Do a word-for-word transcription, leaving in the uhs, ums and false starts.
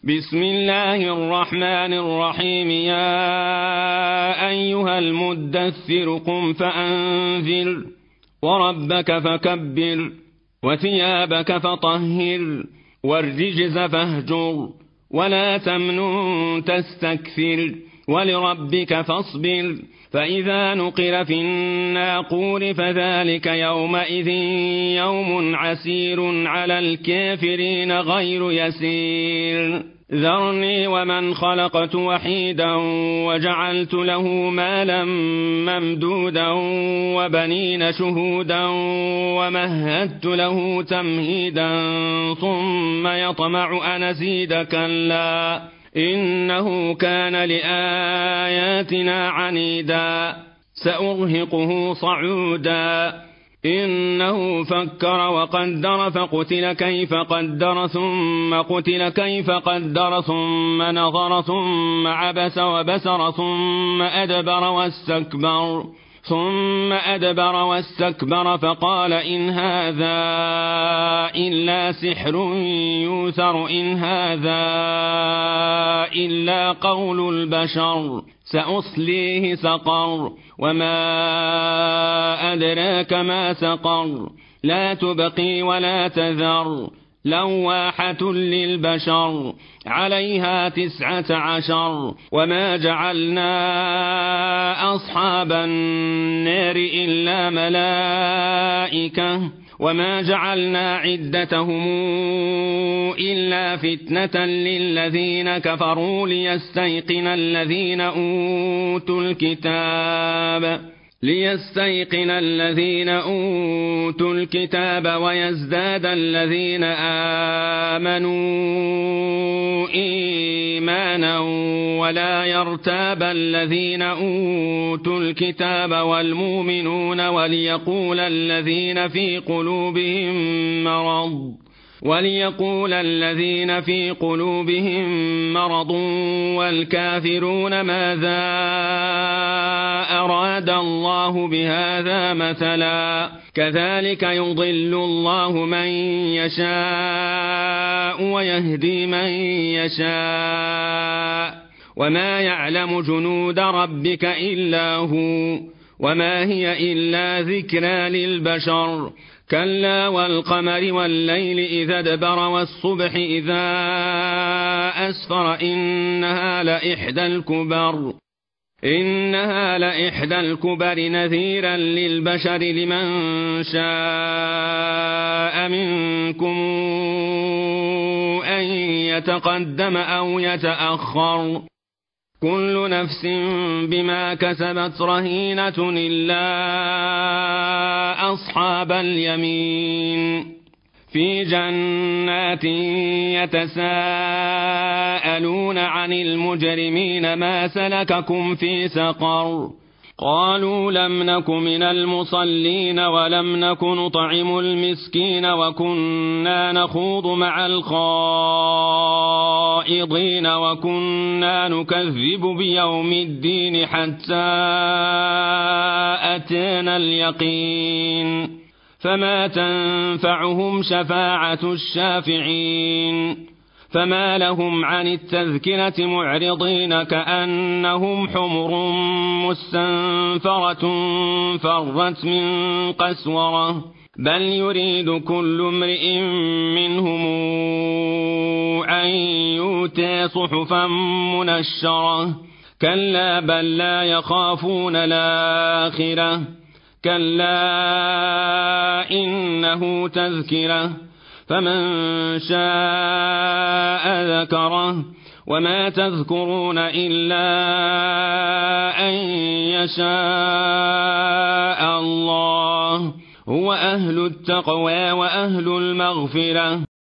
بسم الله الرحمن الرحيم. يا أيها المدثر قم فأنذر وربك فكبر وثيابك فطهر والرجز فاهجر ولا تمنن تستكثر ولربك فاصبر. فإذا نقر في الناقور فذلك يومئذ يوم عسير على الكافرين غير يسير. ذرني ومن خلقت وحيدا وجعلت له مالا ممدودا وبنين شهودا ومهدت له تمهيدا ثم يطمع أن أزيد كلا إنه كان لآياتنا عنيدا سأرهقه صعودا. إنه فكر وقدر فقتل كيف قدر ثم قتل كيف قدر ثم نظر ثم عبس وبسر ثم أدبر واستكبر ثم أدبر واستكبر فقال إن هذا إلا سحر يوثر إن هذا إلا قول البشر سأصليه سقر وما أدراك ما سقر لا تبقي ولا تذر لواحة للبشر عليها تسعة عشر. وما جعلنا أصحاب النار إلا ملائكة وما جعلنا عدتهم إلا فتنة للذين كفروا ليستيقن الذين أوتوا الكتاب ليستيقن الذين أوتوا الكتاب ويزداد الذين آمنوا إيمانا ولا يرتاب الذين أوتوا الكتاب والمؤمنون وليقول الذين في قلوبهم مرض وليقول الذين في قلوبهم مرض والكافرون ماذا أراد الله بهذا مثلا كذلك يضل الله من يشاء ويهدي من يشاء وما يعلم جنود ربك إلا هو وما هي إلا ذكرى للبشر. كلا والقمر والليل إذا ادبر والصبح إذا أسفر إنها لإحدى الكبر إنها لإحدى الكبر نذيرا للبشر لمن شاء منكم أن يتقدم أو يتأخر كل نفس بما كسبت رهينة إلا أصحاب اليمين في جنات يتساءلون عن المجرمين ما سلككم في سقر قالوا لم نك من المصلين ولم نك نطعم المسكين وكنا نخوض مع الخائضين وكنا نكذب بيوم الدين حتى أتانا اليقين فما تنفعهم شفاعة الشافعين. فما لهم عن التذكرة معرضين كأنهم حمر مستنفرة فرت من قسورة بل يريد كل امرئ منهم أن يؤتى صحفا منشرة كلا بل لا يخافون الآخرة كلا إنه تذكرة فمن شاء ذكره وما تذكرون إلا أن يشاء الله هو أهل التقوى وأهل المغفرة.